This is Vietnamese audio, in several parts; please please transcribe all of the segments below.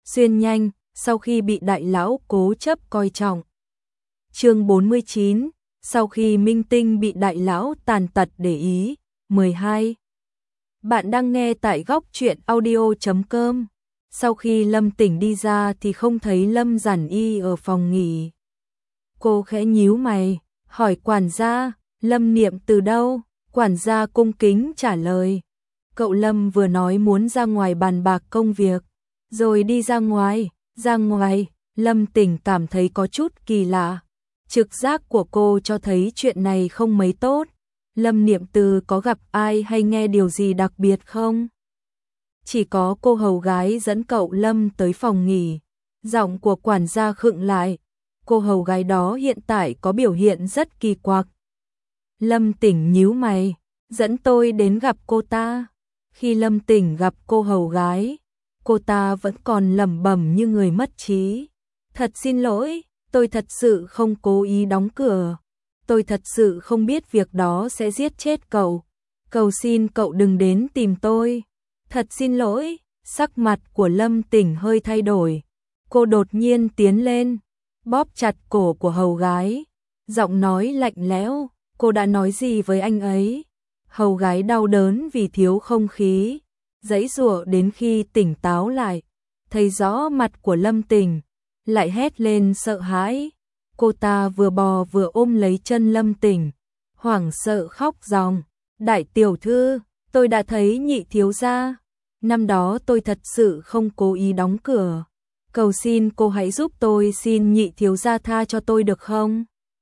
xuyên nhanh, sau khi bị đại lão cố chấp coi trọng. Chương 49, sau khi minh tinh bị đại lão tàn tật để ý. 12. Bạn đang nghe tại góc truyện audio.com. Sau khi Lâm Tỉnh đi ra thì không thấy Lâm Giản Y ở phòng nghỉ. Cô khẽ nhíu mày, hỏi quản gia, Lâm Niệm từ đâu? Quản gia cung kính trả lời. Cậu Lâm vừa nói muốn ra ngoài bàn bạc công việc, rồi đi ra ngoài. Lâm Tỉnh cảm thấy có chút kỳ lạ. Trực giác của cô cho thấy chuyện này không mấy tốt. Lâm Niệm Từ có gặp ai hay nghe điều gì đặc biệt không? Chỉ có cô hầu gái dẫn cậu Lâm tới phòng nghỉ. Giọng của quản gia khựng lại. Cô hầu gái đó hiện tại có biểu hiện rất kỳ quặc. Lâm Tỉnh nhíu mày, dẫn tôi đến gặp cô ta. Khi Lâm Tỉnh gặp cô hầu gái, cô ta vẫn còn lẩm bẩm như người mất trí. Thật xin lỗi, tôi thật sự không cố ý đóng cửa. Tôi thật sự không biết việc đó sẽ giết chết cậu. Cầu xin cậu đừng đến tìm tôi. Thật xin lỗi, sắc mặt của Lâm Tỉnh hơi thay đổi. Cô đột nhiên tiến lên, bóp chặt cổ của hầu gái. Giọng nói lạnh lẽo, cô đã nói gì với anh ấy? Hầu gái đau đớn vì thiếu không khí, giãy giụa đến khi tỉnh táo lại, thấy rõ mặt của Lâm Tỉnh, lại hét lên sợ hãi. Cô ta vừa bò vừa ôm lấy chân Lâm Tỉnh, hoảng sợ khóc ròng. Đại tiểu thư, tôi đã thấy nhị thiếu gia. Năm đó tôi thật sự không cố ý đóng cửa. Cầu xin cô hãy giúp tôi xin nhị thiếu gia tha cho tôi được không?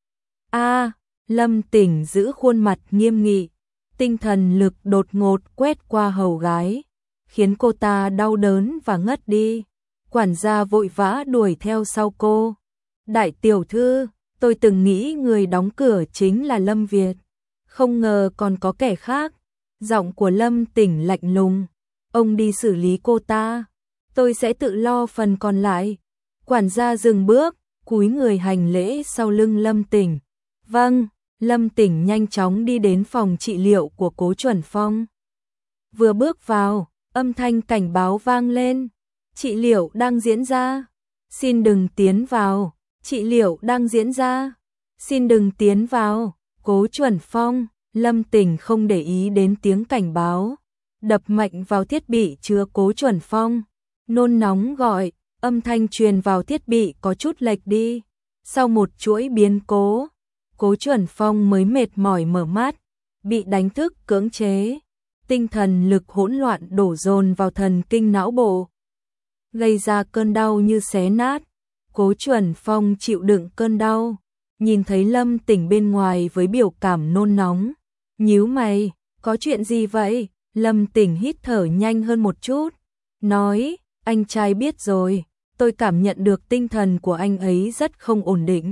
Lâm Tỉnh giữ khuôn mặt nghiêm nghị. Tinh thần lực đột ngột quét qua hầu gái, khiến cô ta đau đớn và ngất đi. Quản gia vội vã đuổi theo sau cô. Đại tiểu thư, tôi từng nghĩ người đóng cửa chính là Lâm Việt, không ngờ còn có kẻ khác. Giọng của Lâm Tỉnh lạnh lùng. Ông đi xử lý cô ta, tôi sẽ tự lo phần còn lại. Quản gia dừng bước, cúi người hành lễ sau lưng Lâm Tỉnh. Vâng. Lâm Tỉnh nhanh chóng đi đến phòng trị liệu của Cố Chuẩn Phong. Vừa bước vào, âm thanh cảnh báo vang lên. Trị liệu đang diễn ra. Xin đừng tiến vào. Trị liệu đang diễn ra. Xin đừng tiến vào. Cố Chuẩn Phong. Lâm Tỉnh không để ý đến tiếng cảnh báo, đập mạnh vào thiết bị chứa Cố Chuẩn Phong. Nôn nóng gọi, âm thanh truyền vào thiết bị có chút lệch đi. Sau một chuỗi biến cố, Cố Chuẩn Phong mới mệt mỏi mở mắt, bị đánh thức cưỡng chế. Tinh thần lực hỗn loạn đổ dồn vào thần kinh não bộ, gây ra cơn đau như xé nát. Cố Chuẩn Phong chịu đựng cơn đau, nhìn thấy Lâm Tỉnh bên ngoài với biểu cảm nôn nóng. Nhíu mày, có chuyện gì vậy? Lâm Tỉnh hít thở nhanh hơn một chút, nói, anh trai biết rồi, tôi cảm nhận được tinh thần của anh ấy rất không ổn định.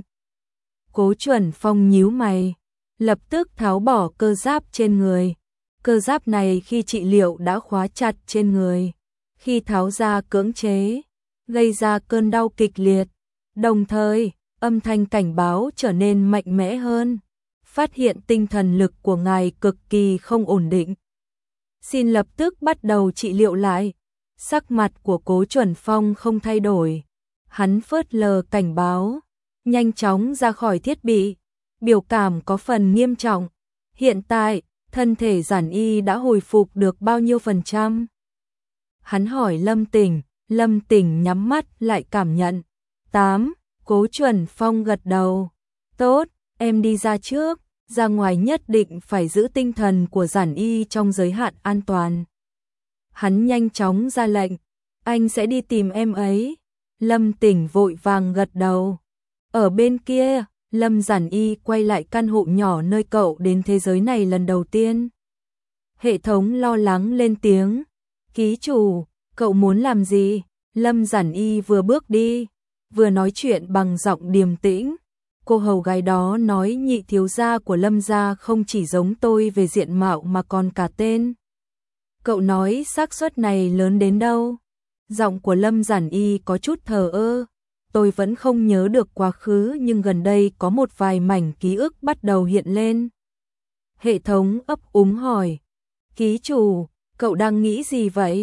Cố Chuẩn Phong nhíu mày, lập tức tháo bỏ cơ giáp trên người. Cơ giáp này khi trị liệu đã khóa chặt trên người, khi tháo ra cưỡng chế, gây ra cơn đau kịch liệt. Đồng thời, âm thanh cảnh báo trở nên mạnh mẽ hơn. Phát hiện tinh thần lực của ngài cực kỳ không ổn định. Xin lập tức bắt đầu trị liệu lại. Sắc mặt của Cố Chuẩn Phong không thay đổi. Hắn phớt lờ cảnh báo, nhanh chóng ra khỏi thiết bị, biểu cảm có phần nghiêm trọng. Hiện tại, thân thể Giản Y đã hồi phục được bao nhiêu %? Hắn hỏi Lâm Tỉnh. Lâm Tỉnh nhắm mắt lại cảm nhận. 8. Cố Chuẩn Phong gật đầu. Tốt, em đi ra trước, ra ngoài nhất định phải giữ tinh thần của Giản Y trong giới hạn an toàn. Hắn nhanh chóng ra lệnh, anh sẽ đi tìm em ấy. Lâm Tỉnh vội vàng gật đầu. Ở bên kia, Lâm Giản Y quay lại căn hộ nhỏ nơi cậu đến thế giới này lần đầu tiên. Hệ thống lo lắng lên tiếng. Ký chủ, cậu muốn làm gì? Lâm Giản Y vừa bước đi, vừa nói chuyện bằng giọng điềm tĩnh. Cô hầu gái đó nói nhị thiếu gia của Lâm gia không chỉ giống tôi về diện mạo mà còn cả tên. Cậu nói xác suất này lớn đến đâu? Giọng của Lâm Giản Y có chút thờ ơ. Tôi vẫn không nhớ được quá khứ nhưng gần đây có một vài mảnh ký ức bắt đầu hiện lên. Hệ thống ấp úng hỏi. Ký chủ, cậu đang nghĩ gì vậy?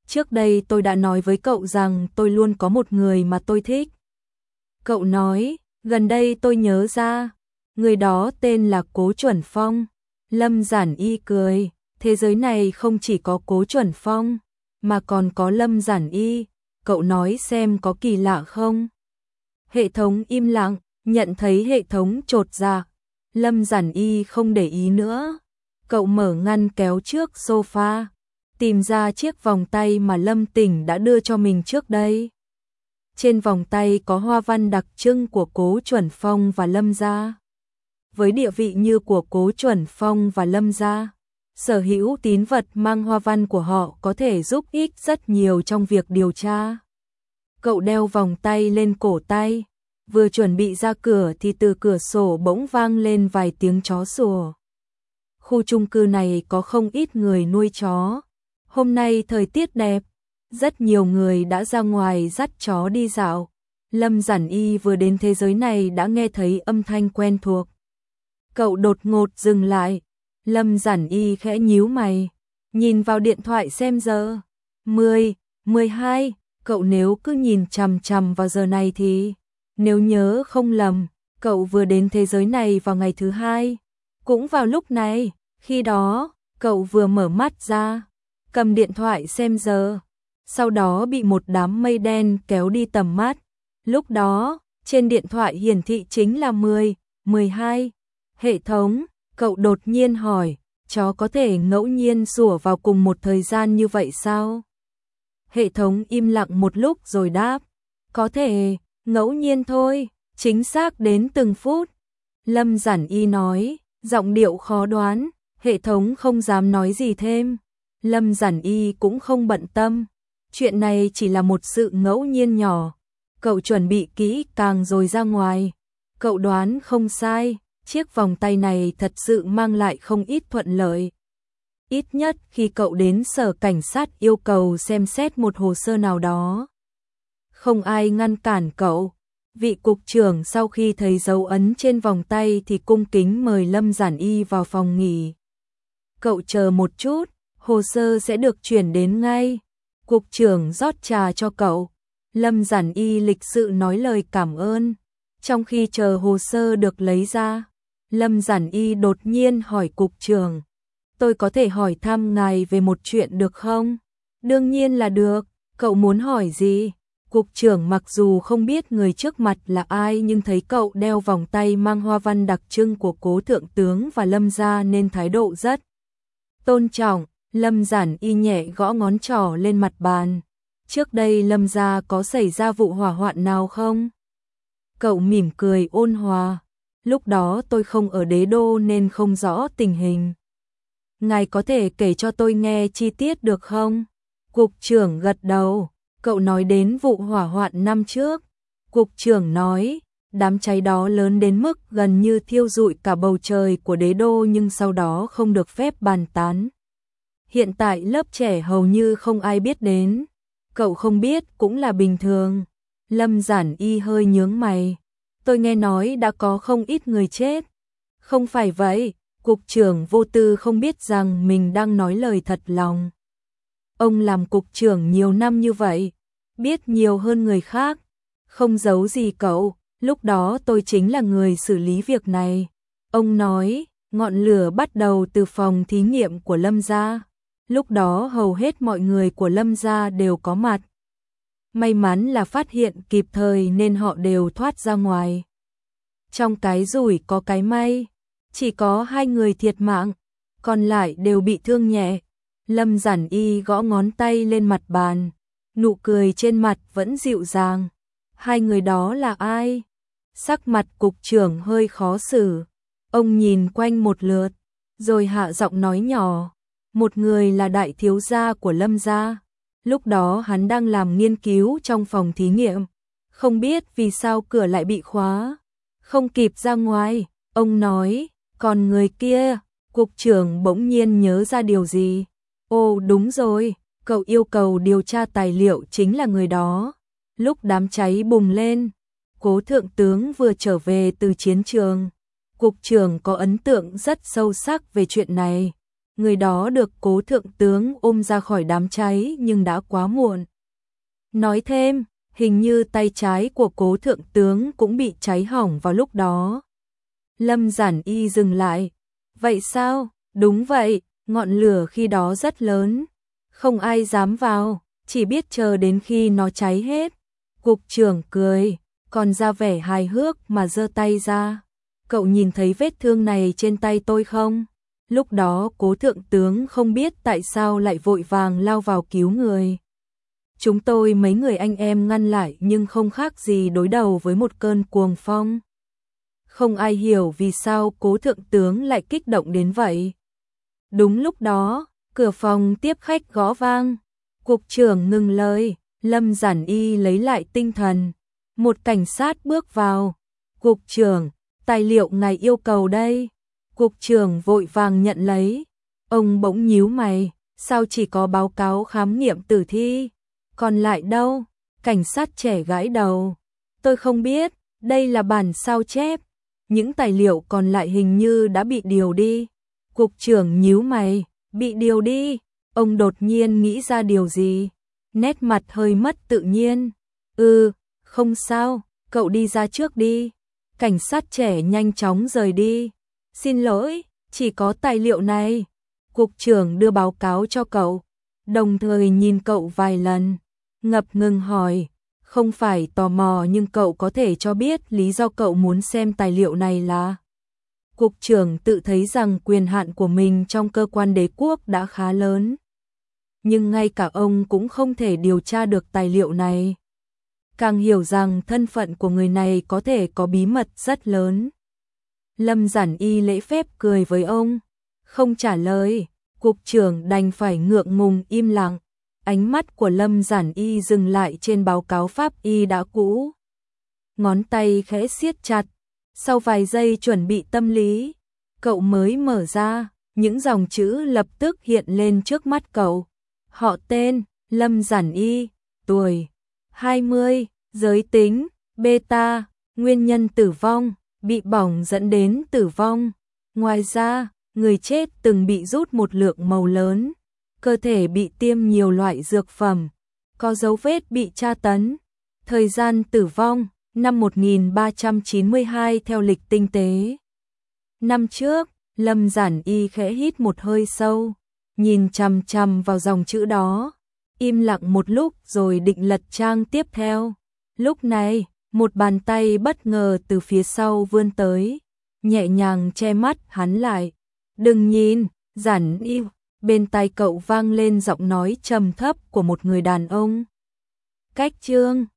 trước đây tôi đã nói với cậu rằng tôi luôn có một người mà tôi thích. Cậu nói, gần đây tôi nhớ ra, người đó tên là Cố Chuẩn Phong. Lâm Giản Y cười, thế giới này không chỉ có Cố Chuẩn Phong, mà còn có Lâm Giản Y, cậu nói xem có kỳ lạ không? Hệ thống im lặng, nhận thấy hệ thống chột dạ. Lâm Giản Y không để ý nữa. Cậu mở ngăn kéo trước sofa, tìm ra chiếc vòng tay mà Lâm Tỉnh đã đưa cho mình trước đây. Trên vòng tay có hoa văn đặc trưng của Cố Chuẩn Phong và Lâm gia. Với địa vị như của Cố Chuẩn Phong và Lâm gia, sở hữu tín vật mang hoa văn của họ có thể giúp ích rất nhiều trong việc điều tra. Cậu đeo vòng tay lên cổ tay, vừa chuẩn bị ra cửa thì từ cửa sổ bỗng vang lên vài tiếng chó sủa. Khu chung cư này có không ít người nuôi chó. Hôm nay thời tiết đẹp, rất nhiều người đã ra ngoài dắt chó đi dạo. Lâm Giản Y vừa đến thế giới này đã nghe thấy âm thanh quen thuộc. Cậu đột ngột dừng lại. Lâm Giản Y khẽ nhíu mày, nhìn vào điện thoại xem giờ. 12. Cậu nếu cứ nhìn chằm chằm vào giờ này thì, nếu nhớ không lầm, cậu vừa đến thế giới này vào ngày thứ 2. Cũng vào lúc này, khi đó, cậu vừa mở mắt ra, cầm điện thoại xem giờ, sau đó bị một đám mây đen kéo đi tầm mắt. Lúc đó, trên điện thoại hiển thị chính là 12. Hệ thống, cậu đột nhiên hỏi, chó có thể ngẫu nhiên sủa vào cùng một thời gian như vậy sao? Hệ thống im lặng một lúc rồi đáp, có thể, ngẫu nhiên thôi, chính xác đến từng phút. Lâm Giản Y nói, giọng điệu khó đoán, hệ thống không dám nói gì thêm. Lâm Giản Y cũng không bận tâm, chuyện này chỉ là một sự ngẫu nhiên nhỏ. Cậu chuẩn bị kỹ càng rồi ra ngoài. Cậu đoán không sai, chiếc vòng tay này thật sự mang lại không ít thuận lợi. Ít nhất khi cậu đến sở cảnh sát yêu cầu xem xét một hồ sơ nào đó, không ai ngăn cản cậu. Vị cục trưởng sau khi thấy dấu ấn trên vòng tay thì cung kính mời Lâm Giản Y vào phòng nghỉ. Cậu chờ một chút, hồ sơ sẽ được chuyển đến ngay. Cục trưởng rót trà cho cậu. Lâm Giản Y lịch sự nói lời cảm ơn. Trong khi chờ hồ sơ được lấy ra, Lâm Giản Y đột nhiên hỏi cục trưởng, tôi có thể hỏi thăm ngài về một chuyện được không? Đương nhiên là được, cậu muốn hỏi gì? Cục trưởng mặc dù không biết người trước mặt là ai nhưng thấy cậu đeo vòng tay mang hoa văn đặc trưng của Cố thượng tướng và Lâm gia nên thái độ rất tôn trọng. Lâm Giản Y nhẹ gõ ngón trỏ lên mặt bàn. Trước đây Lâm gia có xảy ra vụ hỏa hoạn nào không? Cậu mỉm cười ôn hòa. Lúc đó tôi không ở Đế Đô nên không rõ tình hình. Ngài có thể kể cho tôi nghe chi tiết được không? Cục trưởng gật đầu. Cậu nói đến vụ hỏa hoạn năm trước. Cục trưởng nói, đám cháy đó lớn đến mức gần như thiêu rụi cả bầu trời của Đế Đô nhưng sau đó không được phép bàn tán. Hiện tại lớp trẻ hầu như không ai biết đến. Cậu không biết cũng là bình thường. Lâm Giản Y hơi nhướng mày. Tôi nghe nói đã có không ít người chết. Không phải vậy, cục trưởng vô tư không biết rằng mình đang nói lời thật lòng. Ông làm cục trưởng nhiều năm như vậy, biết nhiều hơn người khác. Không giấu gì cậu, lúc đó tôi chính là người xử lý việc này. Ông nói, ngọn lửa bắt đầu từ phòng thí nghiệm của Lâm gia. Lúc đó hầu hết mọi người của Lâm gia đều có mặt. May mắn là phát hiện kịp thời nên họ đều thoát ra ngoài. Trong cái rủi có cái may, chỉ có 2 người thiệt mạng, còn lại đều bị thương nhẹ. Lâm Giản Y gõ ngón tay lên mặt bàn, nụ cười trên mặt vẫn dịu dàng. 2 người đó là ai? Sắc mặt cục trưởng hơi khó xử. Ông nhìn quanh một lượt, rồi hạ giọng nói nhỏ. Một người là đại thiếu gia của Lâm gia. Lúc đó hắn đang làm nghiên cứu trong phòng thí nghiệm. Không biết vì sao cửa lại bị khóa. Không kịp ra ngoài. Ông nói, còn người kia, cục trưởng bỗng nhiên nhớ ra điều gì. Ồ đúng rồi, cậu yêu cầu điều tra tài liệu chính là người đó. Lúc đám cháy bùng lên, Cố thượng tướng vừa trở về từ chiến trường. Cục trưởng có ấn tượng rất sâu sắc về chuyện này. người đó được Cố thượng tướng ôm ra khỏi đám cháy nhưng đã quá muộn. Nói thêm, hình như tay trái của Cố thượng tướng cũng bị cháy hỏng vào lúc đó. Lâm Giản Y dừng lại. Vậy sao? Đúng vậy, ngọn lửa khi đó rất lớn. Không ai dám vào, chỉ biết chờ đến khi nó cháy hết. Cục trưởng cười, còn ra vẻ hài hước mà giơ tay ra. Cậu nhìn thấy vết thương này trên tay tôi không? Lúc đó Cố thượng tướng không biết tại sao lại vội vàng lao vào cứu người. Chúng tôi mấy người anh em ngăn lại nhưng không khác gì đối đầu với một cơn cuồng phong. Không ai hiểu vì sao Cố thượng tướng lại kích động đến vậy. Đúng lúc đó, cửa phòng tiếp khách gõ vang. Cục trưởng ngừng lời, Lâm Giản Y lấy lại tinh thần. Một cảnh sát bước vào. Cục trưởng, tài liệu ngài yêu cầu đây. Cục trưởng vội vàng nhận lấy. Ông bỗng nhíu mày, sao chỉ có báo cáo khám nghiệm tử thi? Còn lại đâu? Cảnh sát trẻ gãi đầu. Tôi không biết, đây là bản sao chép. Những tài liệu còn lại hình như đã bị điều đi. Cục trưởng nhíu mày, bị điều đi. Ông đột nhiên nghĩ ra điều gì? Nét mặt hơi mất tự nhiên. Không sao, cậu đi ra trước đi. Cảnh sát trẻ nhanh chóng rời đi. Xin lỗi, chỉ có tài liệu này. Cục trưởng đưa báo cáo cho cậu, đồng thời nhìn cậu vài lần, ngập ngừng hỏi, không phải tò mò nhưng cậu có thể cho biết lý do cậu muốn xem tài liệu này là? Cục trưởng tự thấy rằng quyền hạn của mình trong cơ quan đế quốc đã khá lớn. Nhưng ngay cả ông cũng không thể điều tra được tài liệu này. Càng hiểu rằng thân phận của người này có thể có bí mật rất lớn. Lâm Giản Y lễ phép cười với ông, không trả lời, cục trưởng đành phải ngượng ngùng im lặng. Ánh mắt của Lâm Giản Y dừng lại trên báo cáo pháp y đã cũ. Ngón tay khẽ siết chặt, sau vài giây chuẩn bị tâm lý, cậu mới mở ra, những dòng chữ lập tức hiện lên trước mắt cậu. Họ tên, Lâm Giản Y, tuổi, 20, giới tính, beta, nguyên nhân tử vong, bị bỏng dẫn đến tử vong. Ngoài ra, người chết từng bị rút một lượng màu lớn, cơ thể bị tiêm nhiều loại dược phẩm, có dấu vết bị tra tấn. Thời gian tử vong, năm 1392 theo lịch tinh tế. Năm trước, Lâm Giản Y khẽ hít một hơi sâu, nhìn chằm chằm vào dòng chữ đó, im lặng một lúc rồi định lật trang tiếp theo. Lúc này, một bàn tay bất ngờ từ phía sau vươn tới, nhẹ nhàng che mắt hắn lại. Đừng nhìn, Giản Y. Bên tai cậu vang lên giọng nói trầm thấp của một người đàn ông. Cách chương